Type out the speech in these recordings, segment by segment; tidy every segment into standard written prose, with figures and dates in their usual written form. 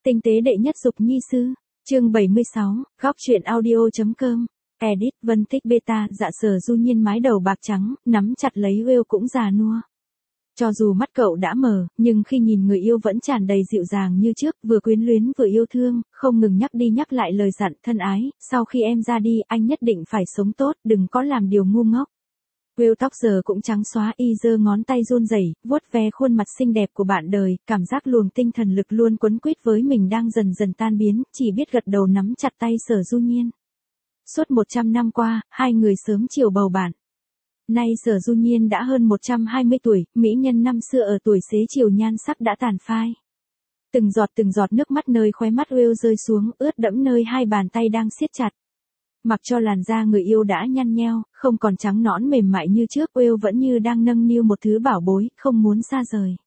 Tinh tế đệ nhất dục nhi sư. Chương 76, góc truyện audio.com. Edit Vân Tích Beta. Dạ Sở Du Nhiên mái đầu bạc trắng, nắm chặt lấy Will cũng già nua. Cho dù mắt cậu đã mờ, nhưng khi nhìn người yêu vẫn tràn đầy dịu dàng như trước, vừa quyến luyến vừa yêu thương, không ngừng nhắc đi nhắc lại lời dặn thân ái, sau khi em ra đi, anh nhất định phải sống tốt, đừng có làm điều ngu ngốc. Will tóc giờ cũng trắng xóa, y giơ ngón tay run rẩy, vuốt ve khuôn mặt xinh đẹp của bạn đời, cảm giác luồng tinh thần lực luôn quấn quýt với mình đang dần dần tan biến, chỉ biết gật đầu nắm chặt tay Sở Du Nhiên. Suốt 100 năm qua, hai người sớm chiều bầu bạn. Nay Sở Du Nhiên đã hơn 120 tuổi, mỹ nhân năm xưa ở tuổi xế chiều nhan sắc đã tàn phai. Từng giọt nước mắt nơi khóe mắt Will rơi xuống, ướt đẫm nơi hai bàn tay đang siết chặt. Mặc cho làn da người yêu đã nhăn nheo, không còn trắng nõn mềm mại như trước, Will vẫn như đang nâng niu một thứ bảo bối, không muốn xa rời.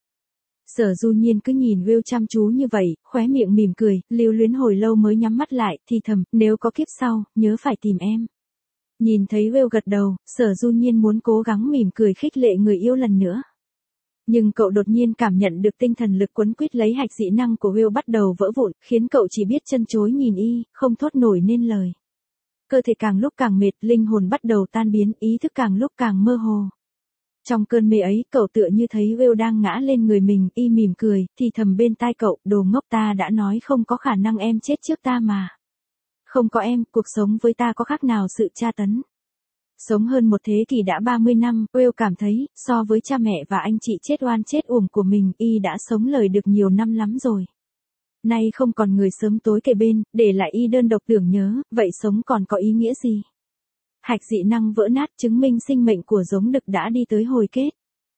Sở Du Nhiên cứ nhìn Will chăm chú như vậy, khóe miệng mỉm cười, lưu luyến hồi lâu mới nhắm mắt lại, thì thầm, nếu có kiếp sau, nhớ phải tìm em. Nhìn thấy Will gật đầu, Sở Du Nhiên muốn cố gắng mỉm cười khích lệ người yêu lần nữa. Nhưng cậu đột nhiên cảm nhận được tinh thần lực quấn quýt lấy hạch dị năng của Will bắt đầu vỡ vụn, khiến cậu chỉ biết chân chối nhìn y, không thốt nổi nên lời. Cơ thể càng lúc càng mệt, linh hồn bắt đầu tan biến, ý thức càng lúc càng mơ hồ. Trong cơn mê ấy, cậu tựa như thấy Will đang ngã lên người mình, y mỉm cười, thì thầm bên tai cậu, đồ ngốc, ta đã nói không có khả năng em chết trước ta mà. Không có em, cuộc sống với ta có khác nào sự tra tấn. Sống hơn một thế kỷ đã 30 năm, Will cảm thấy, so với cha mẹ và anh chị chết oan chết uổng của mình, y đã sống lời được nhiều năm lắm rồi. Nay không còn người sớm tối kề bên, để lại y đơn độc tưởng nhớ, vậy sống còn có ý nghĩa gì? Hạch dị năng vỡ nát chứng minh sinh mệnh của giống đực đã đi tới hồi kết.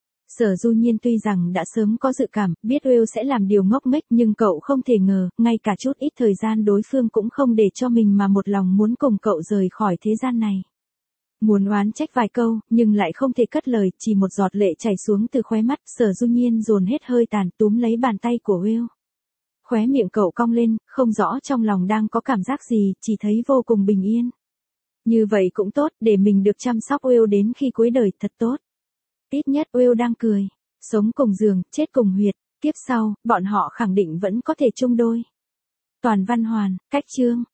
Sở Du Nhiên tuy rằng đã sớm có dự cảm, biết Will sẽ làm điều ngốc nghếch, nhưng cậu không thể ngờ, ngay cả chút ít thời gian đối phương cũng không để cho mình mà một lòng muốn cùng cậu rời khỏi thế gian này. Muốn oán trách vài câu, nhưng lại không thể cất lời, chỉ một giọt lệ chảy xuống từ khóe mắt, Sở Du Nhiên dồn hết hơi tàn, túm lấy bàn tay của Will. Khóe miệng cậu cong lên, không rõ trong lòng đang có cảm giác gì, chỉ thấy vô cùng bình yên. Như vậy cũng tốt, để mình được chăm sóc Will đến khi cuối đời, thật tốt. Ít nhất Will đang cười, sống cùng giường, chết cùng huyệt, kiếp sau, bọn họ khẳng định vẫn có thể chung đôi. Toàn văn hoàn, cách chương.